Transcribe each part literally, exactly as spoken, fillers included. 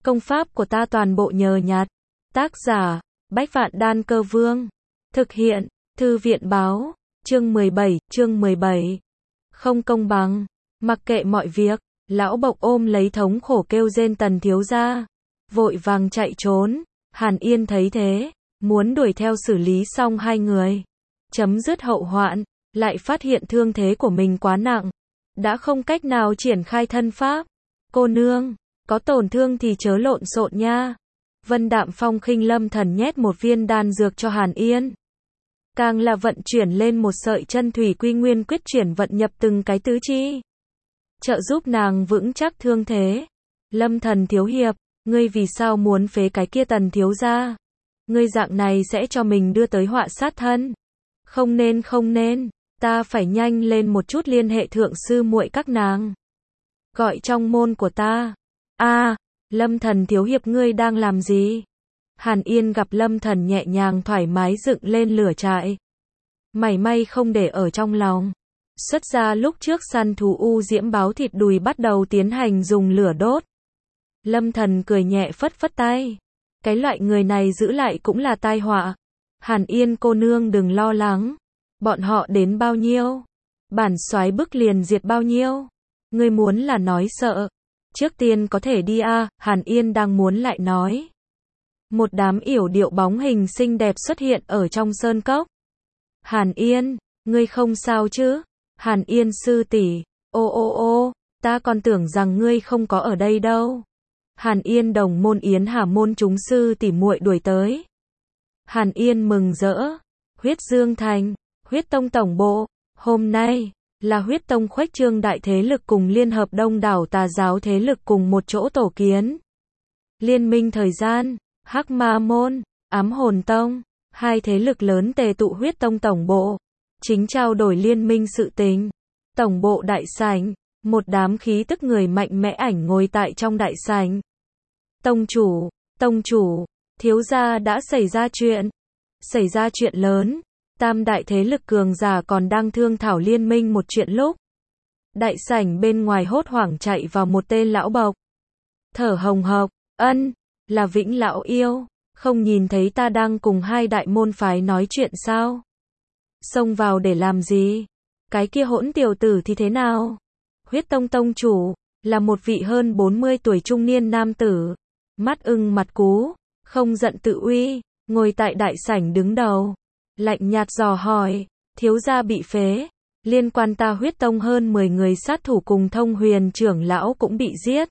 Công pháp của ta toàn bộ nhờ nhặt. Tác giả, Bách Vạn Đan Cơ Vương. Thực hiện, Thư viện Báo. Chương mười bảy, chương mười bảy. Không công bằng. Mặc kệ mọi việc, lão Bộc ôm lấy thống khổ kêu rên Tần thiếu gia. Vội vàng chạy trốn. Hàn Yên thấy thế, muốn đuổi theo xử lý xong hai người. Chấm dứt hậu hoạn, lại phát hiện thương thế của mình quá nặng. Đã không cách nào triển khai thân pháp. Cô nương, có tổn thương thì chớ lộn xộn nha. Vân Đạm Phong khinh Lâm Thần nhét một viên đan dược cho Hàn Yên. Càng là vận chuyển lên một sợi chân thủy quy nguyên quyết chuyển vận nhập từng cái tứ chi. Trợ giúp nàng vững chắc thương thế. Lâm Thần thiếu hiệp, ngươi vì sao muốn phế cái kia Tần thiếu gia? Ngươi dạng này sẽ cho mình đưa tới họa sát thân. Không nên không nên, ta phải nhanh lên một chút liên hệ thượng sư muội các nàng. Gọi trong môn của ta. A, Lâm Thần thiếu hiệp ngươi đang làm gì? Hàn Yên gặp Lâm Thần nhẹ nhàng thoải mái dựng lên lửa trại. Mảy may không để ở trong lòng. Xuất ra lúc trước săn thú u diễm báo thịt đùi bắt đầu tiến hành dùng lửa đốt. Lâm Thần cười nhẹ phất phất tay. Cái loại người này giữ lại cũng là tai họa. Hàn Yên cô nương đừng lo lắng. Bọn họ đến bao nhiêu? Bản soái bức liền diệt bao nhiêu? Ngươi muốn là nói sợ. Trước tiên có thể đi a, Hàn Yên đang muốn lại nói. Một đám yểu điệu bóng hình xinh đẹp xuất hiện ở trong sơn cốc. Hàn Yên, ngươi không sao chứ? Hàn Yên sư tỷ, ô ô ô, ta còn tưởng rằng ngươi không có ở đây đâu. Hàn Yên đồng môn Yến Hà môn chúng sư tỷ muội đuổi tới. Hàn Yên mừng rỡ. Huyết Dương Thành, Huyết Tông tổng bộ, hôm nay là Huyết Tông khuếch trương đại thế lực cùng liên hợp đông đảo tà giáo thế lực cùng một chỗ tổ kiến. Liên minh thời gian, Hắc Ma môn, Ám Hồn Tông, hai thế lực lớn tề tụ Huyết Tông tổng bộ, chính trao đổi liên minh sự tình. Tổng bộ đại sảnh, một đám khí tức người mạnh mẽ ảnh ngồi tại trong đại sảnh. Tông chủ, tông chủ, thiếu gia đã xảy ra chuyện. Xảy ra chuyện lớn. Tam đại thế lực cường giả còn đang thương thảo liên minh một chuyện lúc. Đại sảnh bên ngoài hốt hoảng chạy vào một tên lão bộc. Thở hồng hộc, ân, là Vĩnh lão yêu, không nhìn thấy ta đang cùng hai đại môn phái nói chuyện sao? Xông vào để làm gì? Cái kia hỗn tiểu tử thì thế nào? Huyết Tông tông chủ, là một vị hơn bốn mươi tuổi trung niên nam tử. Mắt ưng mặt cú, không giận tự uy, ngồi tại đại sảnh đứng đầu. Lạnh nhạt dò hỏi, thiếu gia bị phế, liên quan ta Huyết Tông hơn mười người sát thủ cùng Thông Huyền trưởng lão cũng bị giết.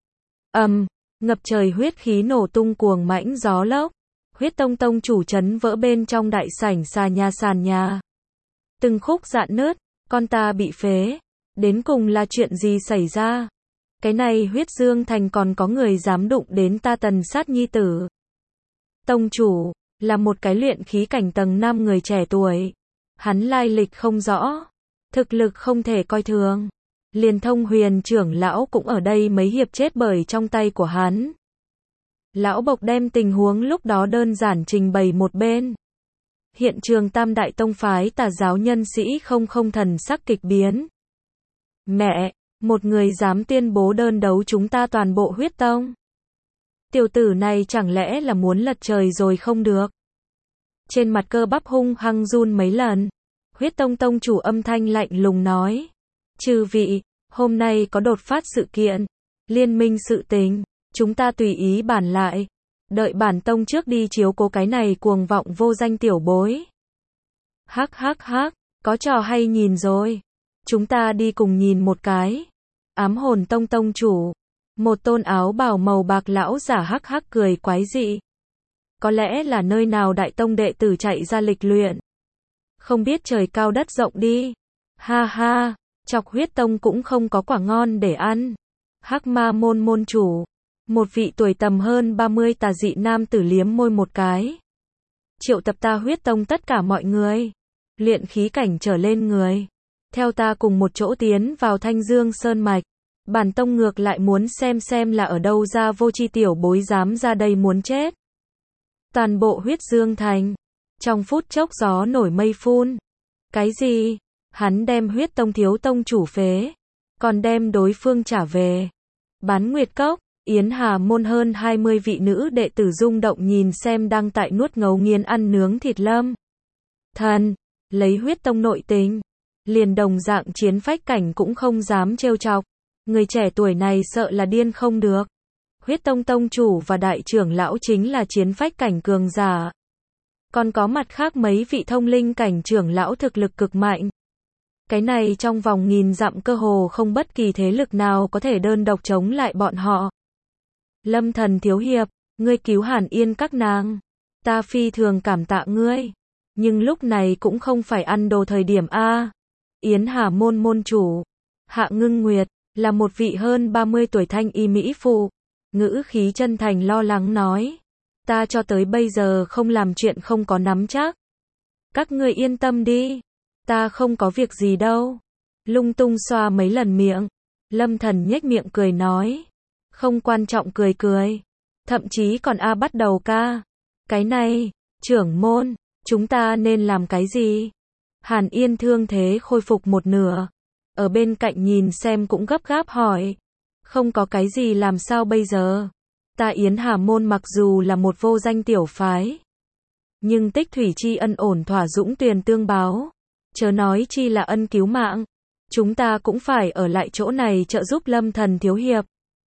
Ầm, um, ngập trời huyết khí nổ tung cuồng mãnh gió lốc. Huyết Tông tông chủ chấn vỡ bên trong đại sảnh xà nhà sàn nhà. Từng khúc rạn nứt, con ta bị phế, đến cùng là chuyện gì xảy ra? Cái này Huyết Dương Thành còn có người dám đụng đến ta Tần sát nhi tử. Tông chủ là một cái luyện khí cảnh tầng năm người trẻ tuổi. Hắn lai lịch không rõ, thực lực không thể coi thường. Liền Thông Huyền trưởng lão cũng ở đây mấy hiệp chết bởi trong tay của hắn. Lão Bộc đem tình huống lúc đó đơn giản trình bày một bên. Hiện trường tam đại tông phái tà giáo nhân sĩ không không thần sắc kịch biến. Mẹ, một người dám tuyên bố đơn đấu chúng ta toàn bộ Huyết Tông. Tiểu tử này chẳng lẽ là muốn lật trời rồi không được. Trên mặt cơ bắp hung hăng run mấy lần. Huyết Tông tông chủ âm thanh lạnh lùng nói. Chư vị, hôm nay có đột phát sự kiện. Liên minh sự tình, chúng ta tùy ý bàn lại. Đợi bản tông trước đi chiếu cố cái này cuồng vọng vô danh tiểu bối. Hắc hắc hắc, có trò hay nhìn rồi. Chúng ta đi cùng nhìn một cái. Ám Hồn Tông tông chủ. Một tôn áo bào màu bạc lão giả hắc hắc cười quái dị. Có lẽ là nơi nào đại tông đệ tử chạy ra lịch luyện. Không biết trời cao đất rộng đi. Ha ha, chọc Huyết Tông cũng không có quả ngon để ăn. Hắc Ma môn môn chủ. Một vị tuổi tầm hơn ba mươi tà dị nam tử liếm môi một cái. Triệu tập ta Huyết Tông tất cả mọi người. Luyện khí cảnh trở lên người. Theo ta cùng một chỗ tiến vào Thanh Dương Sơn Mạch. Bản tông ngược lại muốn xem xem là ở đâu ra vô tri tiểu bối dám ra đây muốn chết. Toàn bộ Huyết Dương Thành. Trong phút chốc gió nổi mây phun. Cái gì? Hắn đem Huyết Tông thiếu tông chủ phế. Còn đem đối phương trả về. Bán Nguyệt Cốc. Yến Hà môn hơn hai mươi vị nữ đệ tử rung động nhìn xem đang tại nuốt ngấu nghiến ăn nướng thịt Lâm Thần, lấy huyết tông nội tình, liền đồng dạng chiến phách cảnh cũng không dám trêu chọc. Người trẻ tuổi này sợ là điên không được. Huyết tông tông chủ và đại trưởng lão chính là chiến phách cảnh cường giả. Còn có mặt khác mấy vị thông linh cảnh trưởng lão thực lực cực mạnh. Cái này trong vòng nghìn dặm cơ hồ không bất kỳ thế lực nào có thể đơn độc chống lại bọn họ. Lâm Thần thiếu hiệp, ngươi cứu Hàn Yên các nàng. Ta phi thường cảm tạ ngươi. Nhưng lúc này cũng không phải ăn đồ thời điểm a. Yến Hà môn môn chủ, Hạ Ngưng Nguyệt, là một vị hơn ba mươi tuổi thanh y mỹ phụ. Ngữ khí chân thành lo lắng nói. Ta cho tới bây giờ không làm chuyện không có nắm chắc. Các ngươi yên tâm đi. Ta không có việc gì đâu. Lung tung xoa mấy lần miệng. Lâm Thần nhếch miệng cười nói. Không quan trọng cười cười. Thậm chí còn a bắt đầu ca. Cái này, trưởng môn, chúng ta nên làm cái gì? Hàn Yên thương thế khôi phục một nửa. Ở bên cạnh nhìn xem cũng gấp gáp hỏi. Không có cái gì làm sao bây giờ? Ta Yến Hà môn mặc dù là một vô danh tiểu phái. Nhưng tích thủy tri ân ổn thỏa dũng tuyền tương báo. Chớ nói chi là ân cứu mạng. Chúng ta cũng phải ở lại chỗ này trợ giúp Lâm Thần thiếu hiệp.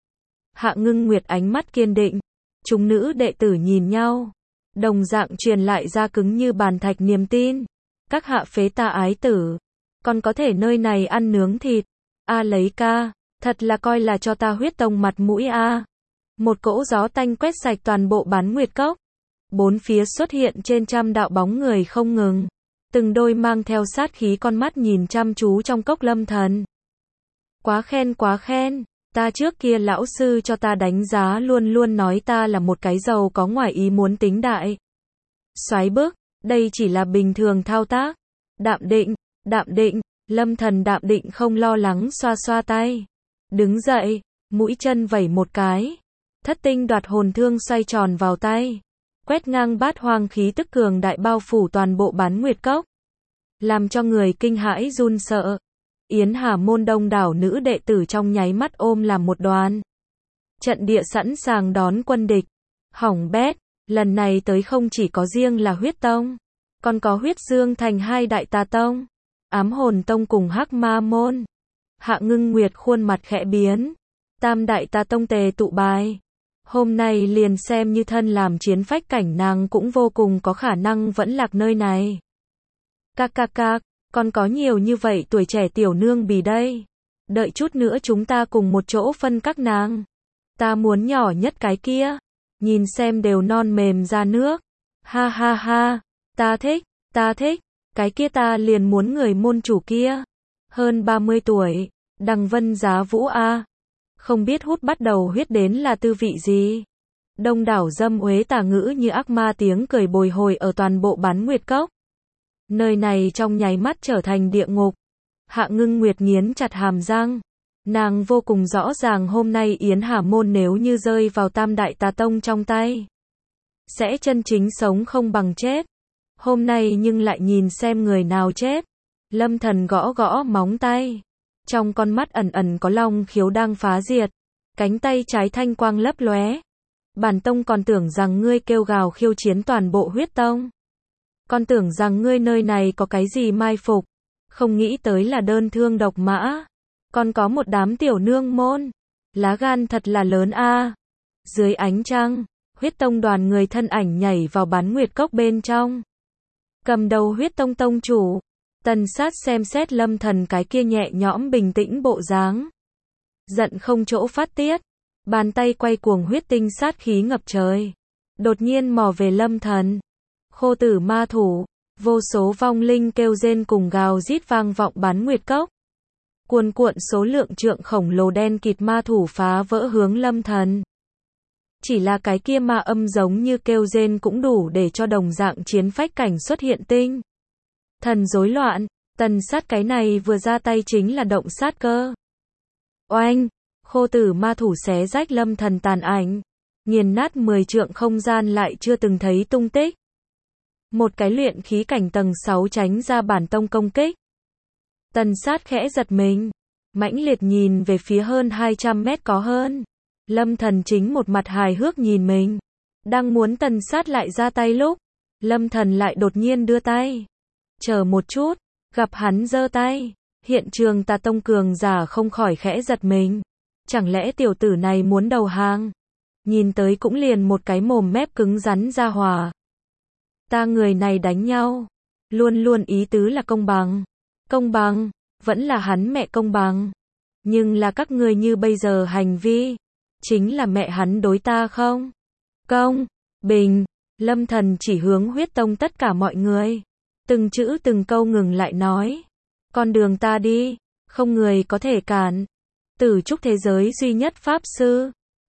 Hạ Ngưng Nguyệt ánh mắt kiên định. Chúng nữ đệ tử nhìn nhau. Đồng dạng truyền lại ra cứng như bàn thạch niềm tin. Các hạ phế ta ái tử. Còn có thể nơi này ăn nướng thịt. A lấy ca. Thật là coi là cho ta huyết tông mặt mũi a. Một cỗ gió tanh quét sạch toàn bộ Bán Nguyệt Cốc. Bốn phía xuất hiện trên trăm đạo bóng người không ngừng. Từng đôi mang theo sát khí con mắt nhìn chăm chú trong cốc Lâm Thần. Quá khen quá khen. Ta trước kia lão sư cho ta đánh giá luôn luôn nói ta là một cái giàu có ngoài ý muốn tính đại. Xoáy bức, đây chỉ là bình thường thao tác. Đạm định, đạm định, Lâm Thần đạm định không lo lắng xoa xoa tay. Đứng dậy, mũi chân vẩy một cái. Thất tinh đoạt hồn thương xoay tròn vào tay. Quét ngang bát hoang khí tức cường đại bao phủ toàn bộ Bán Nguyệt Cốc. Làm cho người kinh hãi run sợ. Yến Hà môn đông đảo nữ đệ tử trong nháy mắt ôm làm một đoàn. Trận địa sẵn sàng đón quân địch. Hỏng bét, lần này tới không chỉ có riêng là huyết tông. Còn có huyết dương thành hai đại tà tông. Ám hồn tông cùng hắc ma môn. Hạ Ngưng Nguyệt khuôn mặt khẽ biến. Tam đại tà tông tề tụ bài. Hôm nay liền xem như thân làm chiến phách cảnh nàng cũng vô cùng có khả năng vẫn lạc nơi này. Các các các, còn có nhiều như vậy tuổi trẻ tiểu nương bì đây. Đợi chút nữa chúng ta cùng một chỗ phân các nàng. Ta muốn nhỏ nhất cái kia. Nhìn xem đều non mềm ra nước. Ha ha ha, ta thích, ta thích. Cái kia ta liền muốn người môn chủ kia. Hơn ba mươi tuổi, Đằng Vân Giá Vũ A. Không biết hút bắt đầu huyết đến là tư vị gì. Đông đảo dâm uế tà ngữ như ác ma tiếng cười bồi hồi ở toàn bộ Bán Nguyệt Cốc. Nơi này trong nháy mắt trở thành địa ngục. Hạ Ngưng Nguyệt nghiến chặt hàm răng. Nàng vô cùng rõ ràng hôm nay Yến Hà môn nếu như rơi vào tam đại tà tông trong tay. Sẽ chân chính sống không bằng chết. Hôm nay nhưng lại nhìn xem người nào chết. Lâm Thần gõ gõ móng tay. Trong con mắt ẩn ẩn có long khiếu đang phá diệt. Cánh tay trái thanh quang lấp lóe. Bản tông còn tưởng rằng ngươi kêu gào khiêu chiến toàn bộ huyết tông. Còn tưởng rằng ngươi nơi này có cái gì mai phục. Không nghĩ tới là đơn thương độc mã. Còn có một đám tiểu nương môn. Lá gan thật là lớn a. Dưới ánh trăng, huyết tông đoàn người thân ảnh nhảy vào Bán Nguyệt Cốc bên trong. Cầm đầu huyết tông tông chủ. Tần Sát xem xét Lâm Thần cái kia nhẹ nhõm bình tĩnh bộ dáng. Giận không chỗ phát tiết. Bàn tay quay cuồng huyết tinh sát khí ngập trời. Đột nhiên mò về Lâm Thần. Khô tử ma thủ. Vô số vong linh kêu rên cùng gào rít vang vọng Bán Nguyệt Cốc. Cuồn cuộn số lượng trượng khổng lồ đen kịt ma thủ phá vỡ hướng Lâm Thần. Chỉ là cái kia ma âm giống như kêu rên cũng đủ để cho đồng dạng chiến phách cảnh xuất hiện tinh. Thần rối loạn, Tần Sát cái này vừa ra tay chính là động sát cơ. Oanh, khô tử ma thủ xé rách Lâm Thần tàn ảnh. Nghiền nát mười trượng không gian lại chưa từng thấy tung tích. Một cái luyện khí cảnh tầng sáu tránh ra bản tông công kích. Tần Sát khẽ giật mình. Mãnh liệt nhìn về phía hơn hai trăm mét có hơn. Lâm Thần chính một mặt hài hước nhìn mình. Đang muốn Tần Sát lại ra tay lúc, Lâm Thần lại đột nhiên đưa tay. Chờ một chút, gặp hắn giơ tay. Hiện trường Tà Tông cường giả không khỏi khẽ giật mình. Chẳng lẽ tiểu tử này muốn đầu hàng? Nhìn tới cũng liền một cái mồm mép cứng rắn ra hòa. Ta người này đánh nhau, luôn luôn ý tứ là công bằng. Công bằng, vẫn là hắn mẹ công bằng. Nhưng là các người như bây giờ hành vi, chính là mẹ hắn đối ta không? Công, bình, Lâm Thần chỉ hướng huyết tông tất cả mọi người. Từng chữ từng câu ngừng lại nói. Con đường ta đi, không người có thể cản. Tử trúc thế giới duy nhất pháp sư,